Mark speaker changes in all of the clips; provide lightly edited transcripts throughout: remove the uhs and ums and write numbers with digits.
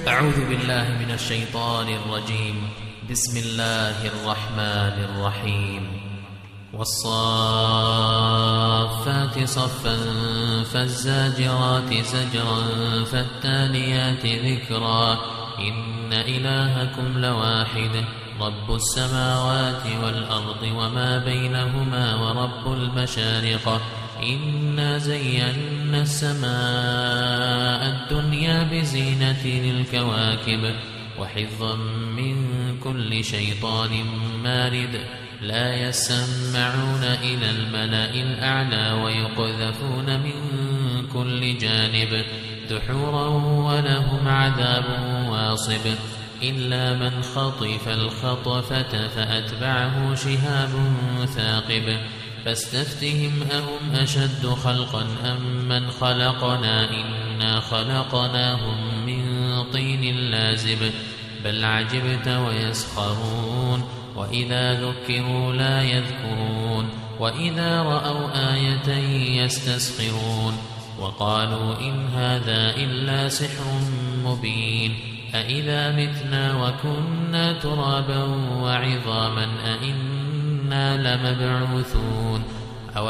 Speaker 1: أعوذ بالله من الشيطان الرجيم. بسم الله الرحمن الرحيم. والصافات صفا فالزاجرات زجرا فالتاليات ذكرا إن إلهكم لواحد رب السماوات والأرض وما بينهما ورب المشارق إنا زينا السماء الدنيا بزينة الكواكب وحفظا من كل شيطان مارد لا يسمعون إلى الملأ الأعلى ويقذفون من كل جانب دحورا ولهم عذاب واصب إلا من خطف الخطفة فأتبعه شهاب ثاقب فاستفتهم أهم أشد خلقا أم من خلقنا إنا خلقناهم من طين لازب بل عجبت ويسخرون وإذا ذكروا لا يذكرون وإذا رأوا آية يستسخرون وقالوا إن هذا إلا سحر مبين أإذا متنا وكنا ترابا وعظاما أإنا لمبعوثون أو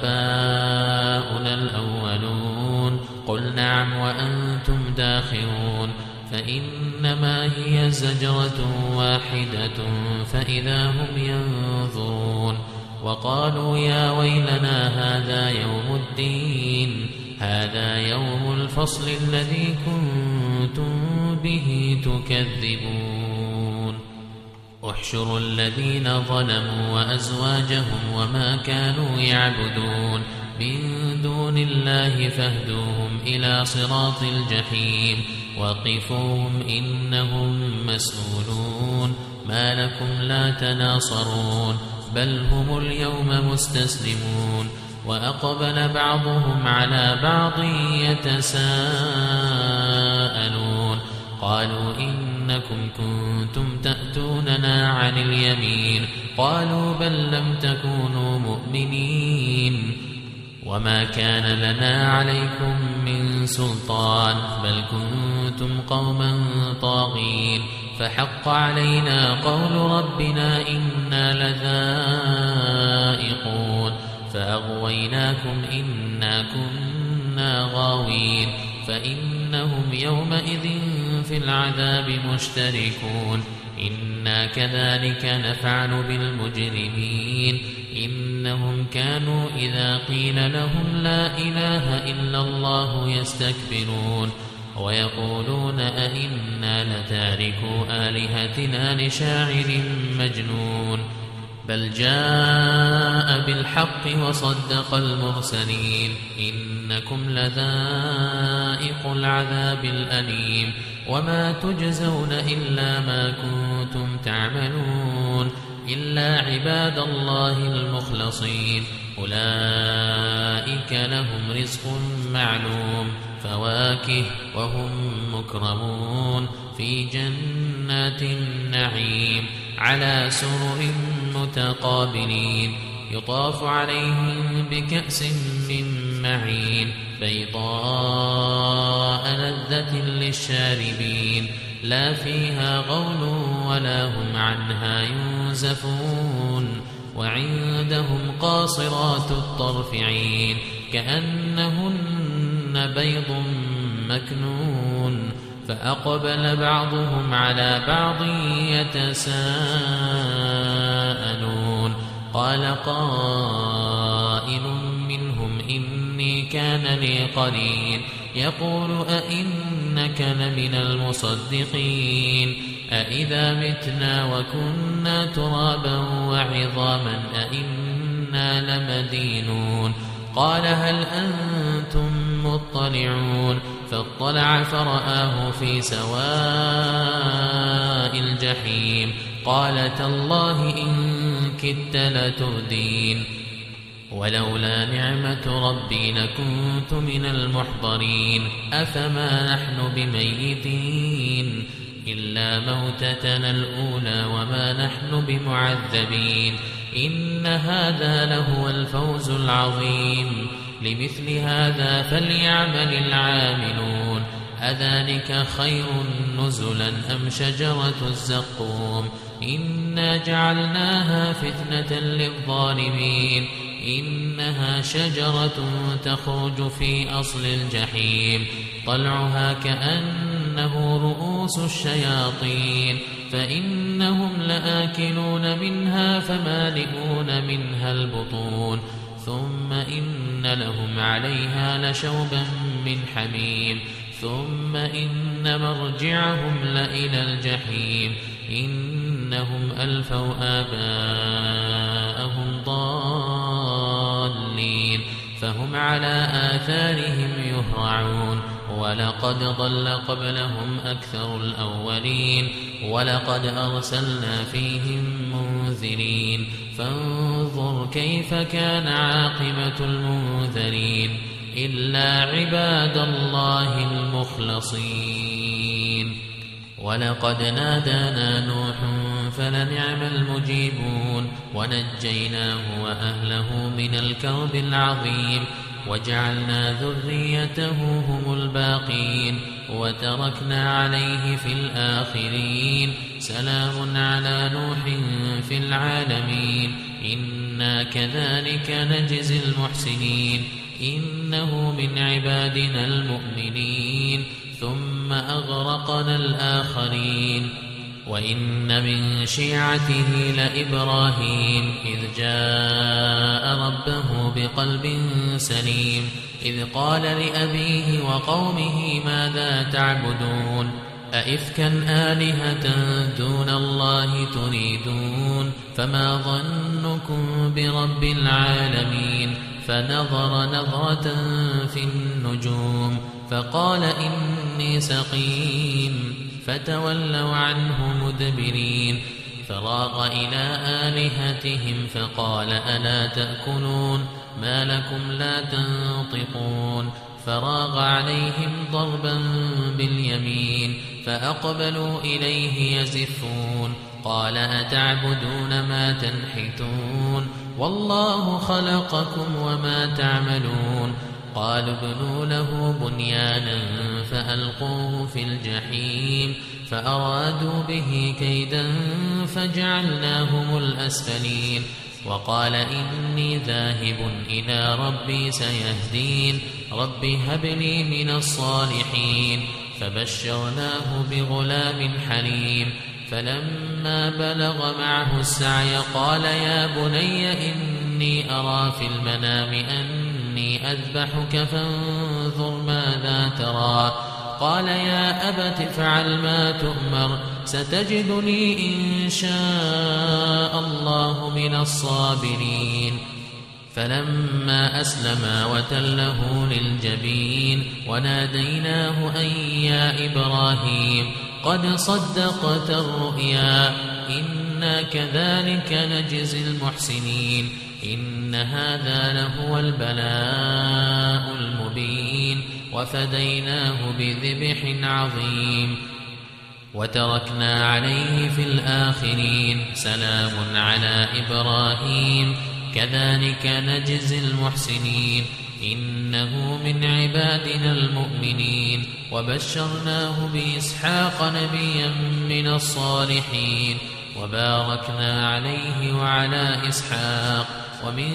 Speaker 1: آباؤنا الأولون قل نعم وأنتم داخرون فإنما هي زجرة واحدة فإذا هم ينظرون وقالوا يا ويلنا هذا يوم الدين هذا يوم الفصل الذي كنتم به تكذبون احشروا الذين ظلموا وأزواجهم وما كانوا يعبدون من دون الله فاهدوهم إلى صراط الجحيم وقفوهم إنهم مسؤولون ما لكم لا تناصرون بل هم اليوم مستسلمون وأقبل بعضهم على بعض يتساءلون قالوا إنكم كنتم تأتوننا عن اليمين قالوا بل لم تكونوا مؤمنين وما كان لنا عليكم من سلطان بل كنتم قوما طاغين فحق علينا قول ربنا إنا لذائقون فأغويناكم إنا كنا غاوين فإنهم يومئذ في العذاب مشتركون إنا كذلك نفعل بالمجرمين إنهم كانوا إذا قيل لهم لا إله إلا الله يستكبرون ويقولون أئنا لتاركو آلهتنا لشاعر مجنون بل جاء بالحق وصدق المرسلين إنكم لذائق العذاب الأليم وما تجزون إلا ما كنتم تعملون إلا عباد الله المخلصين أولئك لهم رزق معلوم فواكه وهم مكرمون في جنات النعيم على سرر متقابلين يطاف عليهم بكأس من معين بيضاء لذة للشاربين لا فيها غول ولا هم عنها ينزفون وعندهم قاصرات الطرف عين كأنهن بيض مكنون فأقبل بعضهم على بعض يتساءلون قال قائل منهم إني كان لي قرين يقول أئنك لمن المصدقين أئذا متنا وكنا ترابا وعظاما أئنا لمدينون قال هل أنتم مطلعون فاطلع فرآه في سواء الجحيم قال تالله إن كدت لتردين ولولا نعمة ربي لكنت من المحضرين أفما نحن بميتين إلا موتتنا الأولى وما نحن بمعذبين إن هذا لهو الفوز العظيم لمثل هذا فليعمل العاملون أذلك خير نزلا أم شجرة الزقوم إنا جعلناها فتنة للظالمين إنها شجرة تخرج في أصل الجحيم طلعها كأنه رؤوس الشياطين فإنهم لآكلون منها فمالئون منها البطون ثم إن لهم عليها لشوبا من حميم ثم إن مرجعهم لإلى الجحيم إنهم ألفوا آباءهم ضالين فهم على آثارهم يهرعون ولقد ضل قبلهم أكثر الأولين ولقد أرسلنا فيهم منذرين فانظر كيف كان عاقبة المنذرين إلا عباد الله المخلصين ولقد نادانا نوح فلنعم المجيبون ونجيناه وأهله من الكرب العظيم وجعلنا ذريته هم الباقين وتركنا عليه في الآخرين سلام على نوح في العالمين إنا كذلك نجزي المحسنين إنه من عبادنا المؤمنين ثم أغرقنا الآخرين وإن من شيعته لإبراهيم إذ جاء ربه بقلب سليم إذ قال لأبيه وقومه ماذا تعبدون أئفكا آلهة دون الله تريدون فما ظنكم برب العالمين فنظر نظرة في النجوم فقال إني سقيم فتولوا عنه مدبرين فراغ إلى آلهتهم فقال ألا تأكلون ما لكم لا تنطقون فراغ عليهم ضربا باليمين فأقبلوا إليه يزفون قال أتعبدون ما تنحتون والله خلقكم وما تعملون قالوا ابنوا له بنيانا فألقوه في الجحيم فأرادوا به كيدا فجعلناهم الأسفلين وقال إني ذاهب إلى ربي سيهدين رب هب لي من الصالحين فبشرناه بغلام حليم فلما بلغ معه السعي قال يا بني إني أرى في المنام أني أذبحك فانظر ماذا ترى قال يا أبت افعل ما تؤمر ستجدني إن شاء الله من الصابرين فلما أسلما وتله للجبين وناديناه أن يا إبراهيم قد صدقت الرؤيا إنا كذلك نجزي المحسنين إن هذا لهو البلاء المبين وفديناه بذبح عظيم وتركنا عليه في الآخرين سلام على إبراهيم كذلك نجزي المحسنين إنه من عبادنا المؤمنين وبشرناه بإسحاق نبيا من الصالحين وباركنا عليه وعلى إسحاق ومن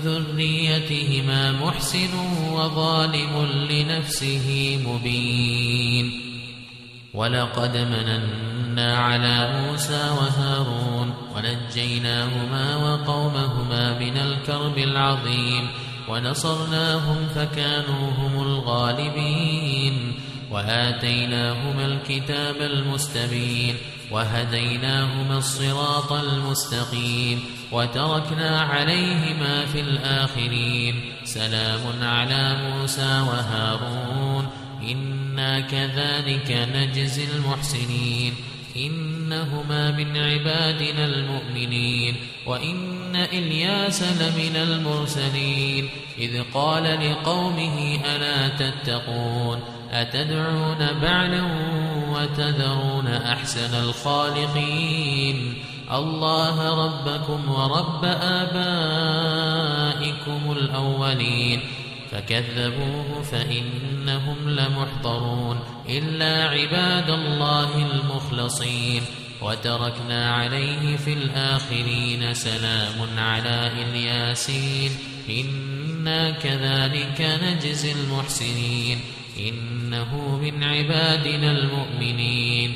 Speaker 1: ذريتهما محسن وظالم لنفسه مبين ولقد مننا على موسى وهارون ونجيناهما وقومهما من الكرب العظيم ونصرناهم فكانوا هم الغالبين وآتيناهما الكتاب المستبين وهديناهما الصراط المستقيم وتركنا عليهما في الآخرين سلام على موسى وهارون إنا كذلك نجزي المحسنين إنهما من عبادنا المؤمنين وإن إلياس لمن المرسلين إذ قال لقومه ألا تتقون أتدعون بعلا وتذرون أحسن الخالقين الله ربكم ورب آبائكم الأولين فكذبوه فإنهم لمحضرون إلا عباد الله المخلصين. وتركنا عليه في الآخرين سلام على الياسين إنا كذلك نجزي المحسنين إنه من عبادنا المؤمنين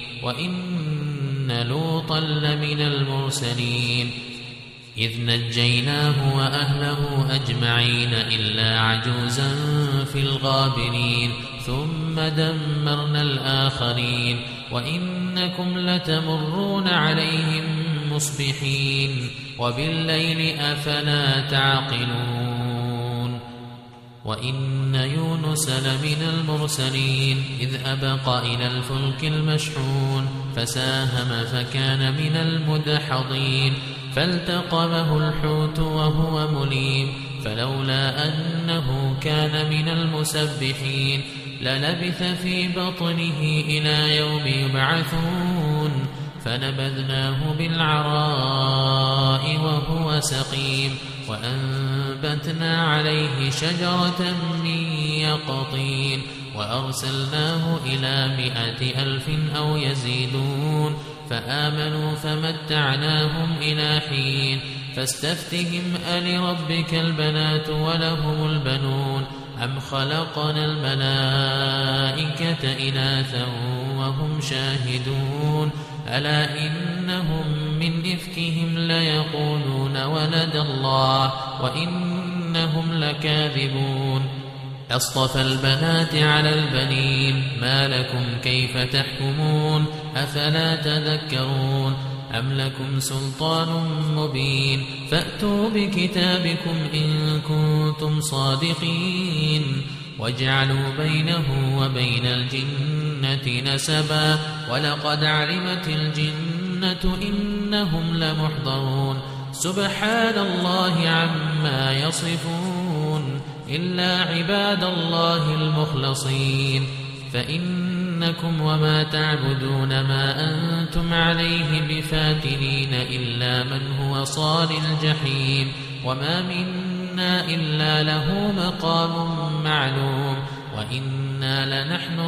Speaker 1: وإن لوطا لمن المرسلين إذ نجيناه وأهله أجمعين إلا عجوزا في الغابرين ثم دمرنا الآخرين وإنكم لتمرون عليهم مصبحين وبالليل أفلا تعقلون وإن يونس لمن المرسلين إذ أبق إلى الفلك المشحون فساهم فكان من المدحضين فالتقمه الحوت وهو مليم فلولا أنه كان من المسبحين للبث في بطنه إلى يوم يبعثون فنبذناه بالعراء وهو سقيم وأنبتنا عليه شجرة من يقطين وأرسلناه إلى 100,000 أو يزيدون فآمنوا فمتعناهم إلى حين فاستفتهم ألربك البنات ولهم البنون أم خلقنا الملائكة إناثا وهم شاهدون ألا إنهم من إفكهم ليقولون ولد الله وإنهم لكاذبون أصطفى البنات على البنين ما لكم كيف تحكمون أفلا تذكرون أم لكم سلطان مبين فأتوا بكتابكم إن كنتم صادقين وجعلوا بينه وبين الجنة نسبا ولقد علمت الجنة إنهم لمحضرون سبحان الله عما يصفون إلا عباد الله المخلصين فإنكم وما تعبدون ما أنتم عليه بفاتنين إلا من هو صال الجحيم وما منا إلا له مقام معلوم وإنا لنحن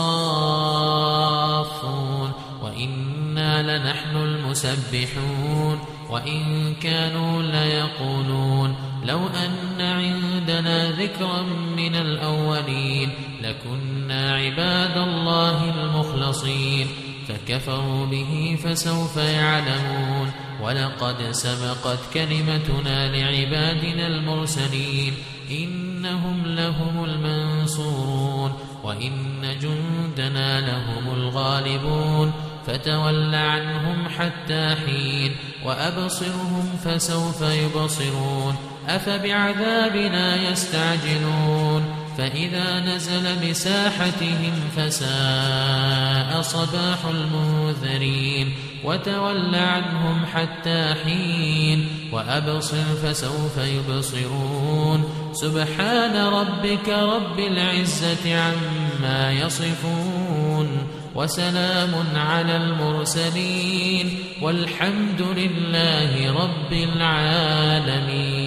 Speaker 1: الصافون وإنا لنحن المسبحون وإن كانوا ليقولون لو أن عندنا ذكرا من الأولين لكنا عباد الله المخلصين فكفروا به فسوف يعلمون ولقد سبقت كلمتنا لعبادنا المرسلين إنهم لهم المنصورون وإن جندنا لهم الغالبون فتول عنهم حتى حين وأبصرهم فسوف يبصرون أفبعذابنا يستعجلون فإذا نزل بساحتهم فساء صباح المنذرين وتول عنهم حتى حين وأبصر فسوف يبصرون سبحان ربك رب العزة عما يصفون وسلام على المرسلين والحمد لله رب العالمين.